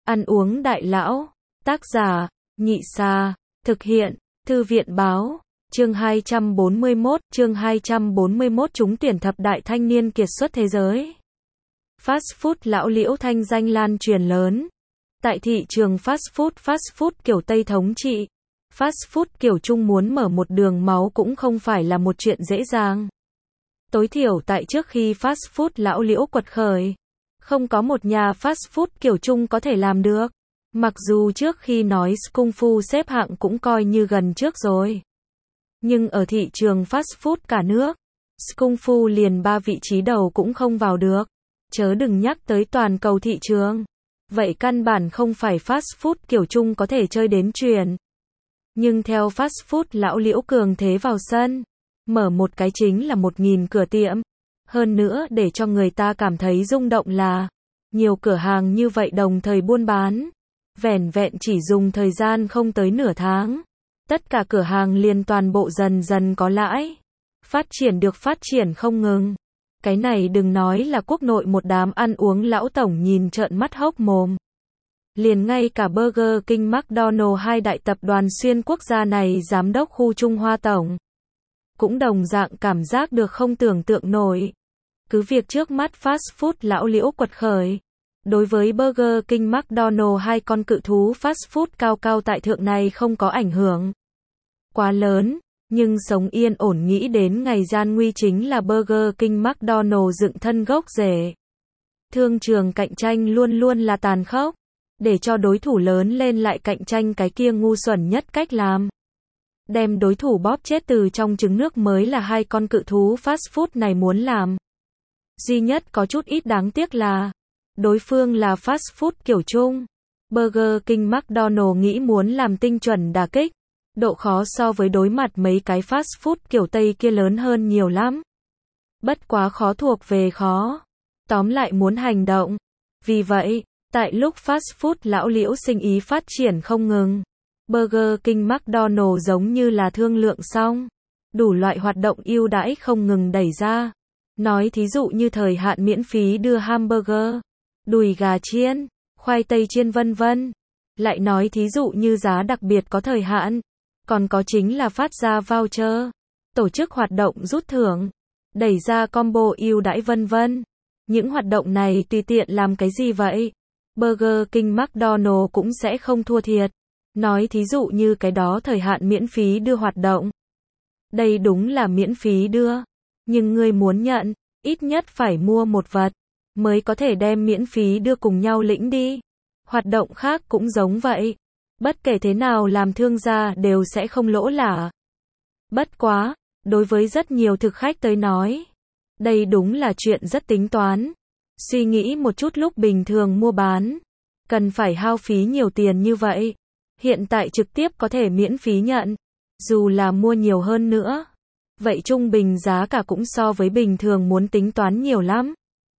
Ăn uống đại lão. Tác giả, Nhị Sa. Thực hiện, Thư viện Báo. Chương 241 trúng tuyển thập đại thanh niên kiệt xuất thế giới. Fast food lão Liễu thanh danh lan truyền lớn. Tại thị trường fast food kiểu Tây thống trị, fast food kiểu Trung muốn mở một đường máu cũng không phải là một chuyện dễ dàng. Tối thiểu tại trước khi fast food lão Liễu quật khởi, không có một nhà fast food kiểu Trung có thể làm được. Mặc dù trước khi nói Kung Fu xếp hạng cũng coi như gần trước rồi. Nhưng ở thị trường fast food cả nước, Kung Fu liền 3 vị trí đầu cũng không vào được. Chớ đừng nhắc tới toàn cầu thị trường. Vậy căn bản không phải fast food kiểu Trung có thể chơi đến truyền. Nhưng theo fast food lão Liễu cường thế vào sân, mở một cái chính là 1.000 cửa tiệm. Hơn nữa để cho người ta cảm thấy rung động là, nhiều cửa hàng như vậy đồng thời buôn bán. Vẻn vẹn chỉ dùng thời gian không tới nửa tháng. Tất cả cửa hàng liền toàn bộ dần dần có lãi. Phát triển không ngừng. Cái này đừng nói là quốc nội một đám ăn uống lão tổng nhìn trợn mắt hốc mồm. Liền ngay cả Burger King McDonald hai đại tập đoàn xuyên quốc gia này giám đốc khu Trung Hoa tổng cũng đồng dạng cảm giác được không tưởng tượng nổi. Cứ việc trước mắt fast food lão Liễu quật khởi. Đối với Burger King McDonald hai con cự thú fast food cao tại thượng này không có ảnh hưởng quá lớn, nhưng sống yên ổn nghĩ đến ngày gian nguy chính là Burger King McDonald dựng thân gốc rễ. Thương trường cạnh tranh luôn luôn là tàn khốc, để cho đối thủ lớn lên lại cạnh tranh cái kia ngu xuẩn nhất cách làm. Đem đối thủ bóp chết từ trong trứng nước mới là hai con cự thú fast food này muốn làm. Duy nhất có chút ít đáng tiếc là đối phương là fast food kiểu Trung. Burger King McDonald nghĩ muốn làm tinh chuẩn đả kích. Độ khó so với đối mặt mấy cái fast food kiểu Tây kia lớn hơn nhiều lắm. Bất quá khó thuộc về khó. Tóm lại muốn hành động. Vì vậy, tại lúc fast food lão Liễu sinh ý phát triển không ngừng, Burger King McDonald giống như là thương lượng xong. Đủ loại hoạt động ưu đãi không ngừng đẩy ra. Nói thí dụ như thời hạn miễn phí đưa hamburger, đùi gà chiên, khoai tây chiên vân vân. Lại nói thí dụ như giá đặc biệt có thời hạn. Còn có chính là phát ra voucher, tổ chức hoạt động rút thưởng, đẩy ra combo ưu đãi vân vân. Những hoạt động này tùy tiện làm cái gì vậy? Burger King McDonald cũng sẽ không thua thiệt. Nói thí dụ như cái đó thời hạn miễn phí đưa hoạt động. Đây đúng là miễn phí đưa. Nhưng ngươi muốn nhận, ít nhất phải mua một vật, mới có thể đem miễn phí đưa cùng nhau lĩnh đi. Hoạt động khác cũng giống vậy. Bất kể thế nào làm thương gia đều sẽ không lỗ lã. Bất quá, đối với rất nhiều thực khách tới nói, đây đúng là chuyện rất tính toán. Suy nghĩ một chút lúc bình thường mua bán, cần phải hao phí nhiều tiền như vậy. Hiện tại trực tiếp có thể miễn phí nhận, dù là mua nhiều hơn nữa. Vậy trung bình giá cả cũng so với bình thường muốn tính toán nhiều lắm.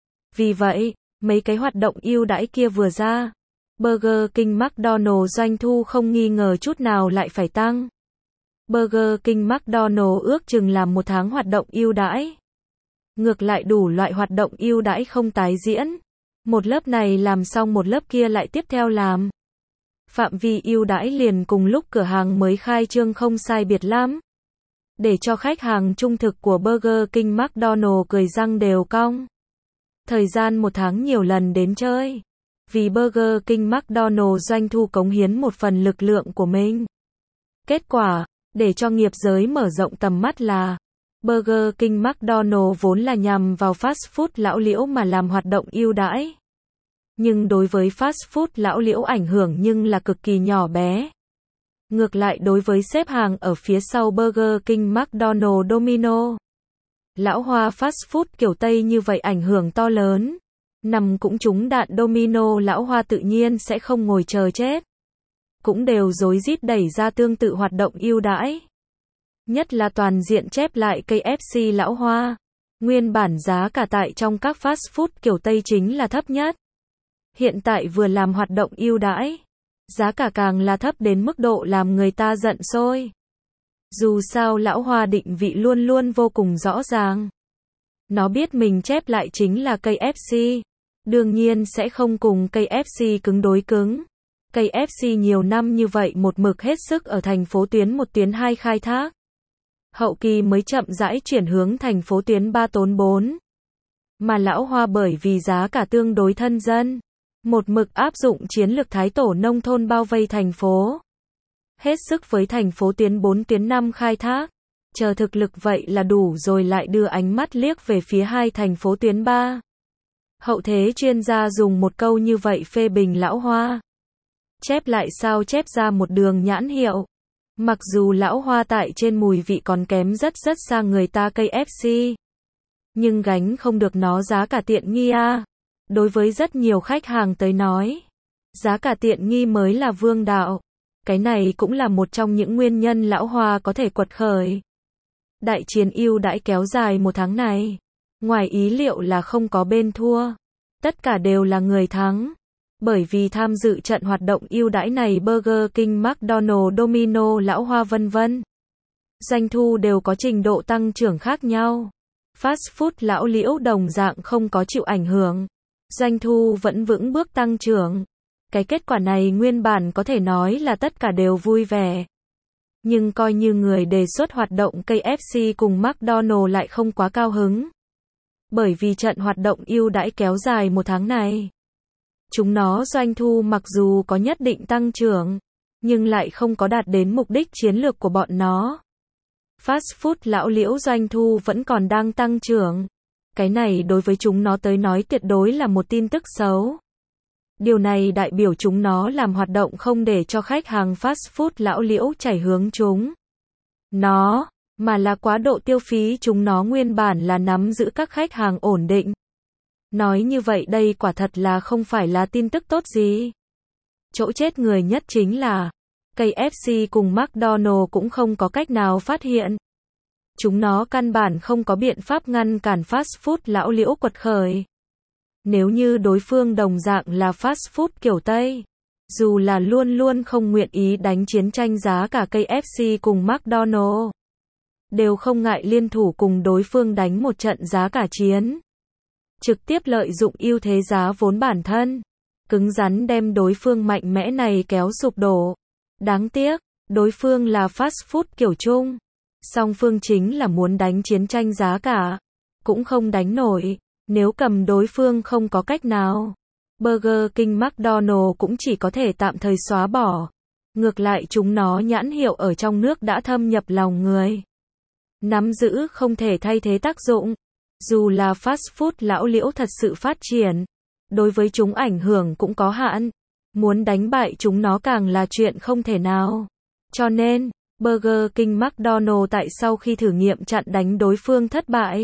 Vì vậy, mấy cái hoạt động ưu đãi kia vừa ra, Burger King McDonald doanh thu không nghi ngờ chút nào lại phải tăng. Burger King McDonald ước chừng làm một tháng hoạt động ưu đãi. Ngược lại đủ loại hoạt động ưu đãi không tái diễn. Một lớp này làm xong một lớp kia lại tiếp theo làm. Phạm vi ưu đãi liền cùng lúc cửa hàng mới khai trương không sai biệt lắm. Để cho khách hàng trung thực của Burger King McDonald cười răng đều cong. Thời gian một tháng nhiều lần đến chơi. Vì Burger King McDonald doanh thu cống hiến một phần lực lượng của mình. Kết quả, để cho nghiệp giới mở rộng tầm mắt là Burger King McDonald vốn là nhằm vào fast food lão Liễu mà làm hoạt động ưu đãi. Nhưng đối với fast food lão Liễu ảnh hưởng nhưng là cực kỳ nhỏ bé. Ngược lại đối với xếp hàng ở phía sau Burger King McDonald Domino, lão Hoa fast food kiểu Tây như vậy ảnh hưởng to lớn. Nằm cũng trúng đạn Domino lão Hoa tự nhiên sẽ không ngồi chờ chết. Cũng đều rối rít đẩy ra tương tự hoạt động ưu đãi. Nhất là toàn diện chép lại KFC lão Hoa. Nguyên bản giá cả tại trong các fast food kiểu Tây chính là thấp nhất. Hiện tại vừa làm hoạt động ưu đãi, giá cả càng là thấp đến mức độ làm người ta giận sôi. Dù sao lão Hoa định vị luôn luôn vô cùng rõ ràng. Nó biết mình chép lại chính là KFC. Đương nhiên sẽ không cùng KFC cứng đối cứng. KFC nhiều năm như vậy một mực hết sức ở thành phố tuyến 1 tuyến 2 khai thác. Hậu kỳ mới chậm rãi chuyển hướng thành phố tuyến 3 tuyến 4. Mà Lão Hoa bởi vì giá cả tương đối thân dân, một mực áp dụng chiến lược thái tổ nông thôn bao vây thành phố. Hết sức với thành phố tuyến 4 tuyến 5 khai thác. Chờ thực lực vậy là đủ rồi lại đưa ánh mắt liếc về phía hai thành phố tuyến 3. Hậu thế chuyên gia dùng một câu như vậy phê bình Lão Hoa. Chép lại sao chép ra một đường nhãn hiệu. Mặc dù Lão Hoa tại trên mùi vị còn kém rất xa người ta KFC. Nhưng gánh không được nó giá cả tiện nghi à. Đối với rất nhiều khách hàng tới nói, giá cả tiện nghi mới là vương đạo. Cái này cũng là một trong những nguyên nhân Lão Hoa có thể quật khởi. Đại chiến ưu đãi kéo dài 1 tháng này, ngoài ý liệu là không có bên thua. Tất cả đều là người thắng. Bởi vì tham dự trận hoạt động ưu đãi này Burger King, McDonald's, Domino, Lão Hoa vân vân. Doanh thu đều có trình độ tăng trưởng khác nhau. Fast food Lão Liễu đồng dạng không có chịu ảnh hưởng. Doanh thu vẫn vững bước tăng trưởng. Cái kết quả này nguyên bản có thể nói là tất cả đều vui vẻ. Nhưng coi như người đề xuất hoạt động KFC cùng McDonald's lại không quá cao hứng. Bởi vì trận hoạt động ưu đãi kéo dài 1 tháng này, chúng nó doanh thu mặc dù có nhất định tăng trưởng, nhưng lại không có đạt đến mục đích chiến lược của bọn nó. Fast food Lão Liễu doanh thu vẫn còn đang tăng trưởng. Cái này đối với chúng nó tới nói tuyệt đối là một tin tức xấu. Điều này đại biểu chúng nó làm hoạt động không để cho khách hàng fast food Lão Liễu chảy hướng chúng nó, mà là quá độ tiêu phí chúng nó nguyên bản là nắm giữ các khách hàng ổn định. Nói như vậy đây quả thật là không phải là tin tức tốt gì. Chỗ chết người nhất chính là KFC cùng McDonald's cũng không có cách nào phát hiện. Chúng nó căn bản không có biện pháp ngăn cản fast food Lão Liễu quật khởi. Nếu như đối phương đồng dạng là fast food kiểu Tây, dù là luôn luôn không nguyện ý đánh chiến tranh giá cả KFC cùng McDonald's, đều không ngại liên thủ cùng đối phương đánh một trận giá cả chiến. Trực tiếp lợi dụng ưu thế giá vốn bản thân, cứng rắn đem đối phương mạnh mẽ này kéo sụp đổ. Đáng tiếc, đối phương là fast food kiểu Trung. Song phương chính là muốn đánh chiến tranh giá cả, cũng không đánh nổi. Nếu cầm đối phương không có cách nào, Burger King, McDonald's cũng chỉ có thể tạm thời xóa bỏ. Ngược lại chúng nó nhãn hiệu ở trong nước đã thâm nhập lòng người, nắm giữ không thể thay thế tác dụng. Dù là fast food Lão Liễu thật sự phát triển, đối với chúng ảnh hưởng cũng có hạn. Muốn đánh bại chúng nó càng là chuyện không thể nào. Cho nên, Burger King, McDonald's tại sau khi thử nghiệm chặn đánh đối phương thất bại,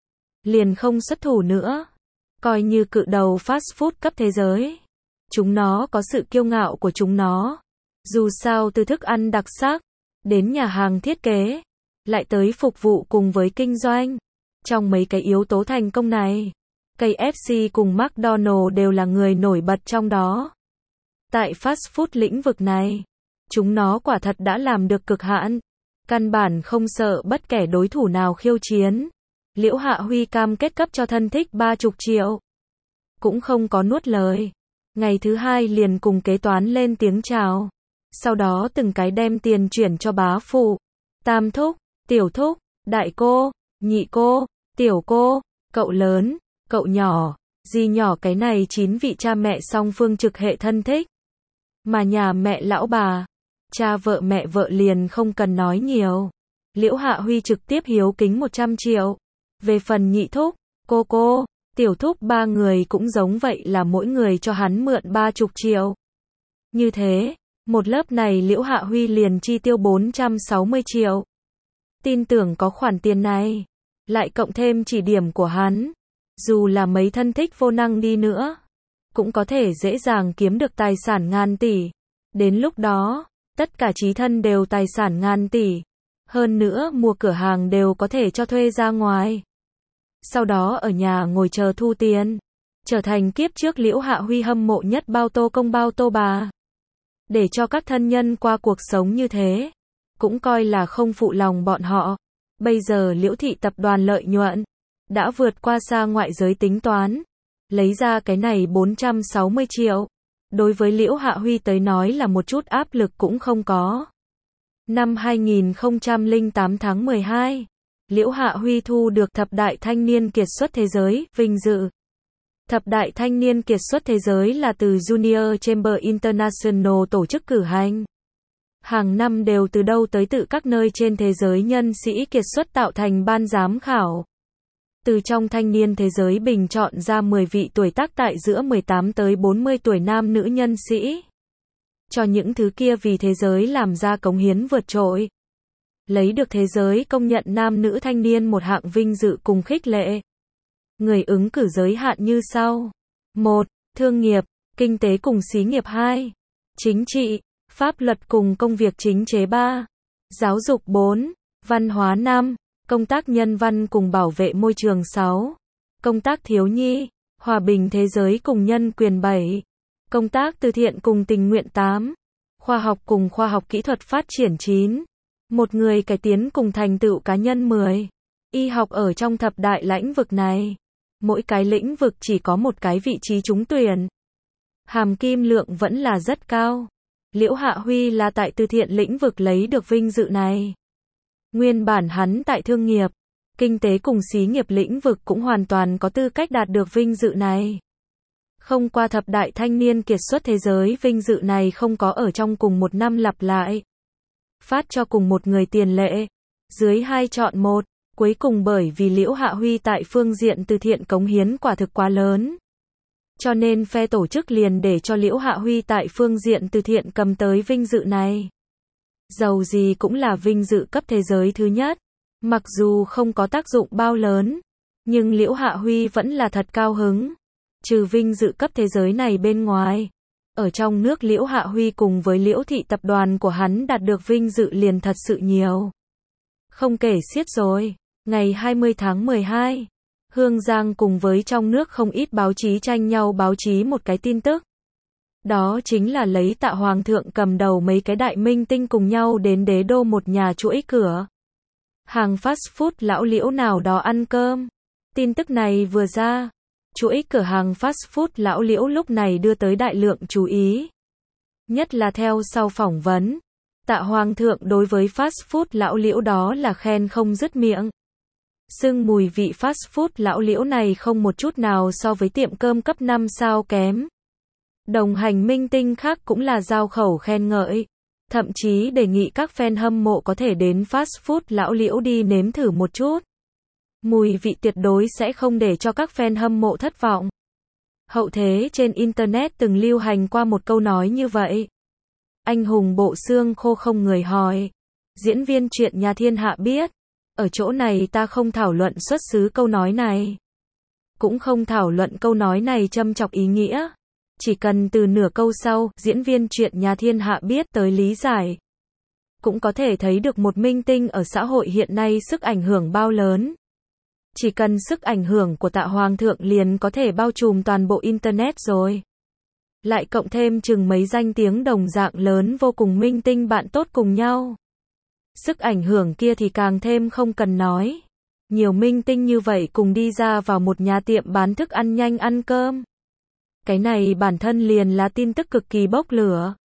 liền không xuất thủ nữa. Coi như cự đầu fast food cấp thế giới. Chúng nó có sự kiêu ngạo của chúng nó. Dù sao từ thức ăn đặc sắc, đến nhà hàng thiết kế, lại tới phục vụ cùng với kinh doanh. Trong mấy cái yếu tố thành công này, KFC cùng McDonald's đều là người nổi bật trong đó. Tại fast food lĩnh vực này, chúng nó quả thật đã làm được cực hạn. Căn bản không sợ bất kể đối thủ nào khiêu chiến. Liễu Hạ Huy cam kết cấp cho thân thích 30 triệu. Cũng không có nuốt lời. Ngày thứ hai liền cùng kế toán lên tiếng chào. Sau đó từng cái đem tiền chuyển cho bá phụ, tam thúc, tiểu thúc, đại cô, nhị cô, tiểu cô, cậu lớn, cậu nhỏ, dì nhỏ, cái này 9 vị cha mẹ song phương trực hệ thân thích. Mà nhà mẹ lão bà, cha vợ mẹ vợ liền không cần nói nhiều. Liễu Hạ Huy trực tiếp hiếu kính 100 triệu. Về phần nhị thúc, cô, tiểu thúc 3 người cũng giống vậy là mỗi người cho hắn mượn 30 triệu. Như thế, một lớp này Liễu Hạ Huy liền chi tiêu 460 triệu. Tin tưởng có khoản tiền này, lại cộng thêm chỉ điểm của hắn, dù là mấy thân thích vô năng đi nữa, cũng có thể dễ dàng kiếm được tài sản ngàn tỷ. Đến lúc đó, tất cả chí thân đều tài sản ngàn tỷ. Hơn nữa mua cửa hàng đều có thể cho thuê ra ngoài. Sau đó ở nhà ngồi chờ thu tiền. Trở thành kiếp trước Liễu Hạ Huy hâm mộ nhất bao tô công bao tô bà. Để cho các thân nhân qua cuộc sống như thế, cũng coi là không phụ lòng bọn họ. Bây giờ Liễu thị tập đoàn lợi nhuận đã vượt qua xa ngoại giới tính toán. Lấy ra cái này 460 triệu. Đối với Liễu Hạ Huy tới nói là một chút áp lực cũng không có. Năm 2008 tháng 12, Liễu Hạ Huy thu được Thập đại thanh niên kiệt xuất thế giới, vinh dự. Thập đại thanh niên kiệt xuất thế giới là từ Junior Chamber International tổ chức cử hành. Hàng năm đều từ đâu tới từ các nơi trên thế giới nhân sĩ kiệt xuất tạo thành ban giám khảo. Từ trong thanh niên thế giới bình chọn ra 10 vị tuổi tác tại giữa 18 tới 40 tuổi nam nữ nhân sĩ. Cho những thứ kia vì thế giới làm ra cống hiến vượt trội. Lấy được thế giới công nhận nam nữ thanh niên một hạng vinh dự cùng khích lệ. Người ứng cử giới hạn như sau. 1. Thương nghiệp, kinh tế cùng xí nghiệp 2. Chính trị, pháp luật cùng công việc chính chế 3. Giáo dục 4. Văn hóa 5. Công tác nhân văn cùng bảo vệ môi trường 6. Công tác thiếu nhi, hòa bình thế giới cùng nhân quyền 7. Công tác từ thiện cùng tình nguyện 8. Khoa học cùng khoa học kỹ thuật phát triển 9. Một người cải tiến cùng thành tựu cá nhân 10. Y học ở trong thập đại lĩnh vực này. Mỗi cái lĩnh vực chỉ có một cái vị trí trúng tuyển. Hàm kim lượng vẫn là rất cao. Liễu Hạ Huy là tại từ thiện lĩnh vực lấy được vinh dự này. Nguyên bản hắn tại thương nghiệp, kinh tế cùng xí nghiệp lĩnh vực cũng hoàn toàn có tư cách đạt được vinh dự này. Không qua thập đại thanh niên kiệt xuất thế giới vinh dự này không có ở trong cùng một năm lặp lại. Phát cho cùng một người tiền lệ. Dưới 2 chọn 1. Cuối cùng bởi vì Liễu Hạ Huy tại phương diện từ thiện cống hiến quả thực quá lớn. Cho nên phe tổ chức liền để cho Liễu Hạ Huy tại phương diện từ thiện cầm tới vinh dự này. Dầu gì cũng là vinh dự cấp thế giới thứ nhất. Mặc dù không có tác dụng bao lớn, nhưng Liễu Hạ Huy vẫn là thật cao hứng. Trừ vinh dự cấp thế giới này bên ngoài, ở trong nước Liễu Hạ Huy cùng với Liễu thị tập đoàn của hắn đạt được vinh dự liền thật sự nhiều. Không kể xiết rồi. Ngày 20 tháng 12, Hương Giang cùng với trong nước không ít báo chí tranh nhau báo chí một cái tin tức. Đó chính là lấy Tạ Hoàng thượng cầm đầu mấy cái đại minh tinh cùng nhau đến đế đô một nhà chuỗi cửa hàng fast food lão Liễu nào đó ăn cơm. Tin tức này vừa ra, chuỗi cửa hàng fast food lão Liễu lúc này đưa tới đại lượng chú ý. Nhất là theo sau phỏng vấn, Tạ Hoàng thượng đối với fast food lão Liễu đó là khen không dứt miệng. Xưng mùi vị fast food lão Liễu này không một chút nào so với tiệm cơm cấp 5 sao kém. Đồng hành minh tinh khác cũng là giao khẩu khen ngợi. Thậm chí đề nghị các fan hâm mộ có thể đến fast food lão Liễu đi nếm thử một chút. Mùi vị tuyệt đối sẽ không để cho các fan hâm mộ thất vọng. Hậu thế trên Internet từng lưu hành qua một câu nói như vậy. Anh hùng bộ xương khô không người hỏi. Diễn viên chuyện nhà thiên hạ biết. Ở chỗ này ta không thảo luận xuất xứ câu nói này. Cũng không thảo luận câu nói này châm chọc ý nghĩa. Chỉ cần từ nửa câu sau, diễn viên chuyện nhà thiên hạ biết tới lý giải. Cũng có thể thấy được một minh tinh ở xã hội hiện nay sức ảnh hưởng bao lớn. Chỉ cần sức ảnh hưởng của Tạ Hoàng thượng liền có thể bao trùm toàn bộ Internet rồi. Lại cộng thêm chừng mấy danh tiếng đồng dạng lớn vô cùng minh tinh bạn tốt cùng nhau. Sức ảnh hưởng kia thì càng thêm không cần nói. Nhiều minh tinh như vậy cùng đi ra vào một nhà tiệm bán thức ăn nhanh ăn cơm. Cái này bản thân liền là tin tức cực kỳ bốc lửa.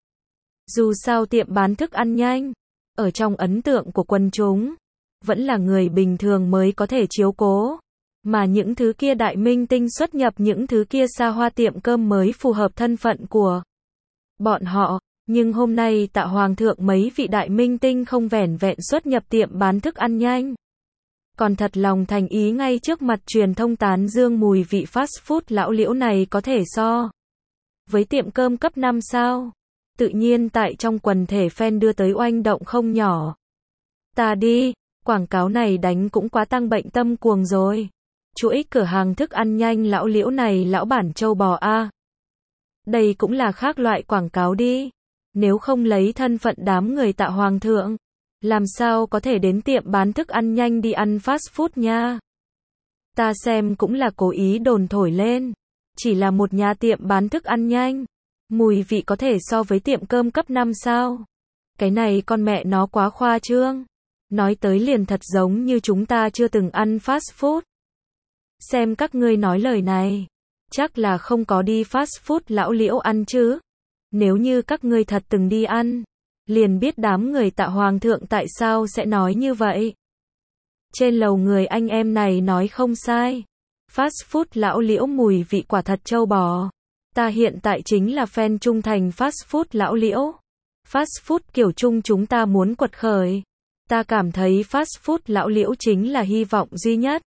Dù sao tiệm bán thức ăn nhanh, ở trong ấn tượng của quần chúng, vẫn là người bình thường mới có thể chiếu cố. Mà những thứ kia đại minh tinh xuất nhập những thứ kia xa hoa tiệm cơm mới phù hợp thân phận của bọn họ. Nhưng hôm nay Tạ Hoàng thượng mấy vị đại minh tinh không vẻn vẹn xuất nhập tiệm bán thức ăn nhanh. Còn thật lòng thành ý ngay trước mặt truyền thông tán dương mùi vị fast food lão Liễu này có thể so với tiệm cơm cấp 5 sao. Tự nhiên tại trong quần thể fan đưa tới oanh động không nhỏ. Ta đi, quảng cáo này đánh cũng quá tăng bệnh tâm cuồng rồi. Chuỗi cửa hàng thức ăn nhanh lão Liễu này lão bản châu bò a. Đây cũng là khác loại quảng cáo đi. Nếu không lấy thân phận đám người Tạ Hoàng thượng, làm sao có thể đến tiệm bán thức ăn nhanh đi ăn fast food nha. Ta xem cũng là cố ý đồn thổi lên. Chỉ là một nhà tiệm bán thức ăn nhanh. Mùi vị có thể so với tiệm cơm cấp 5 sao. Cái này con mẹ nó quá khoa trương. Nói tới liền thật giống như chúng ta chưa từng ăn fast food. Xem các ngươi nói lời này. Chắc là không có đi fast food lão Liễu ăn chứ. Nếu như các ngươi thật từng đi ăn, liền biết đám người Tạ Hoàng thượng tại sao sẽ nói như vậy. Trên lầu người anh em này nói không sai. Fast food lão Liễu mùi vị quả thật trâu bò. Ta hiện tại chính là fan trung thành fast food lão Liễu. Fast food kiểu Trung chúng ta muốn quật khởi. Ta cảm thấy fast food lão Liễu chính là hy vọng duy nhất.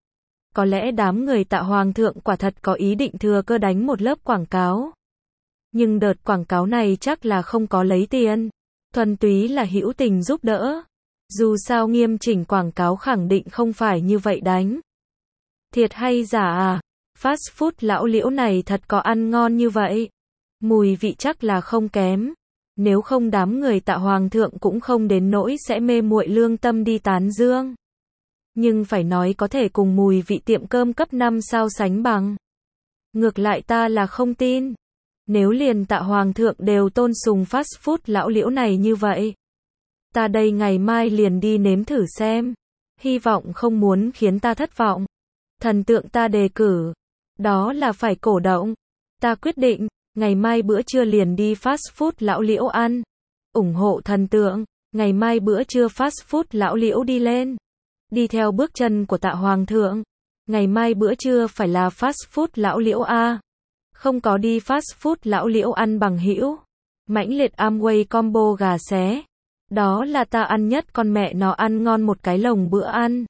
Có lẽ đám người Tạ Hoàng thượng quả thật có ý định thừa cơ đánh một lớp quảng cáo. Nhưng đợt quảng cáo này chắc là không có lấy tiền. Thuần túy là hữu tình giúp đỡ. Dù sao nghiêm chỉnh quảng cáo khẳng định không phải như vậy đánh. Thiệt hay giả à? Fast food lão Liễu này thật có ăn ngon như vậy. Mùi vị chắc là không kém. Nếu không đám người Tạ Hoàng thượng cũng không đến nỗi sẽ mê muội lương tâm đi tán dương. Nhưng phải nói có thể cùng mùi vị tiệm cơm cấp 5 sao sánh bằng. Ngược lại ta là không tin. Nếu liền Tạ Hoàng thượng đều tôn sùng fast food lão Liễu này như vậy. Ta đây ngày mai liền đi nếm thử xem. Hy vọng không muốn khiến ta thất vọng. Thần tượng ta đề cử. Đó là phải cổ động. Ta quyết định, ngày mai bữa trưa liền đi fast food lão Liễu ăn. Ủng hộ thần tượng, ngày mai bữa trưa fast food lão Liễu đi lên. Đi theo bước chân của Tạ Hoàng thượng. Ngày mai bữa trưa phải là fast food lão Liễu a. Không có đi fast food lão Liễu ăn bằng hữu. Mãnh liệt Amway combo gà xé. Đó là ta ăn nhất, con mẹ nó ăn ngon một cái lồng bữa ăn.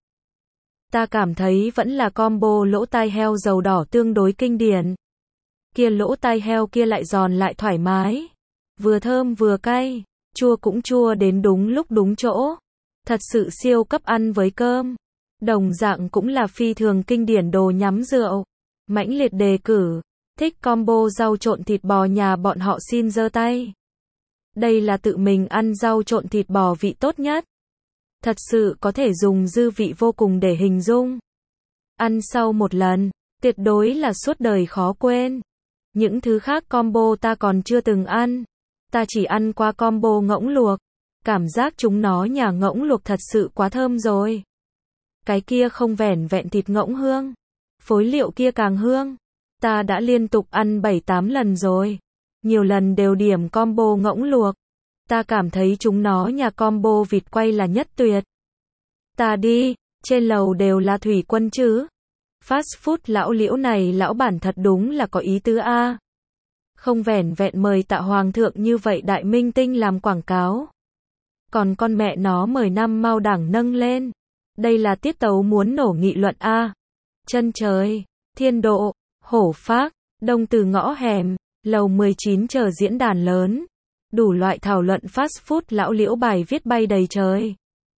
Ta cảm thấy vẫn là combo lỗ tai heo dầu đỏ tương đối kinh điển. Kia lỗ tai heo kia lại giòn lại thoải mái. Vừa thơm vừa cay, chua cũng chua đến đúng lúc đúng chỗ. Thật sự siêu cấp ăn với cơm. Đồng dạng cũng là phi thường kinh điển đồ nhắm rượu. Mãnh liệt đề cử. Thích combo rau trộn thịt bò nhà bọn họ xin giơ tay. Đây là tự mình ăn rau trộn thịt bò vị tốt nhất. Thật sự có thể dùng dư vị vô cùng để hình dung. Ăn sau một lần, tuyệt đối là suốt đời khó quên. Những thứ khác combo ta còn chưa từng ăn. Ta chỉ ăn qua combo ngỗng luộc. Cảm giác chúng nó nhà ngỗng luộc thật sự quá thơm rồi. Cái kia không vẻn vẹn thịt ngỗng hương. Phối liệu kia càng hương. Ta đã liên tục ăn 7-8 lần rồi. Nhiều lần đều điểm combo ngỗng luộc. Ta cảm thấy chúng nó nhà combo vịt quay là nhất tuyệt. Ta đi, trên lầu đều là thủy quân chứ. Fast food lão Liễu này lão bản thật đúng là có ý tứ a. Không vẻn vẹn mời Tạ Hoàng thượng như vậy đại minh tinh làm quảng cáo. Còn con mẹ nó mời năm mao đẳng nâng lên. Đây là tiết tấu muốn nổ nghị luận a. Chân trời, thiên độ, hổ phác, đông từ ngõ hẻm, lầu 19 chờ diễn đàn lớn. Đủ loại thảo luận fast food lão Liễu bài viết bay đầy trời.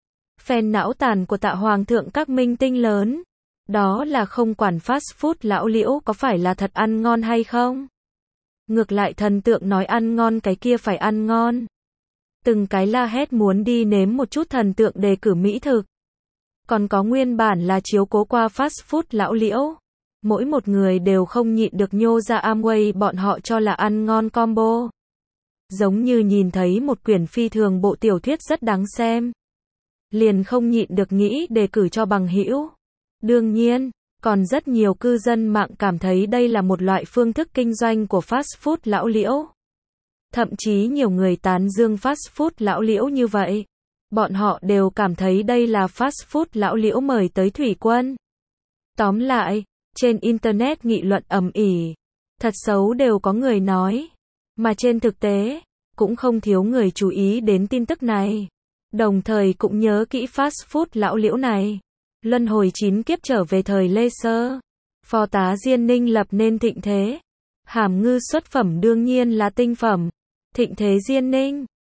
Fan não tàn của Tạ Hoàng thượng các minh tinh lớn. Đó là không quản fast food lão Liễu có phải là thật ăn ngon hay không. Ngược lại thần tượng nói ăn ngon cái kia phải ăn ngon. Từng cái la hét muốn đi nếm một chút thần tượng đề cử mỹ thực. Còn có nguyên bản là chiếu cố qua fast food lão Liễu. Mỗi một người đều không nhịn được nhô ra Amway bọn họ cho là ăn ngon combo. Giống như nhìn thấy một quyển phi thường bộ tiểu thuyết rất đáng xem. Liền không nhịn được nghĩ đề cử cho bằng hữu. Đương nhiên, còn rất nhiều cư dân mạng cảm thấy đây là một loại phương thức kinh doanh của fast food lão Liễu. Thậm chí nhiều người tán dương fast food lão Liễu như vậy. Bọn họ đều cảm thấy đây là fast food lão Liễu mời tới thủy quân. Tóm lại, trên internet nghị luận ầm ĩ, thật xấu đều có người nói. Mà trên thực tế, cũng không thiếu người chú ý đến tin tức này. Đồng thời cũng nhớ kỹ fast food lão Liễu này. Luân hồi 9 kiếp trở về thời Lê Sơ. Phò tá Diên Ninh lập nên thịnh thế. Hàm ngư xuất phẩm đương nhiên là tinh phẩm. Thịnh thế Diên Ninh.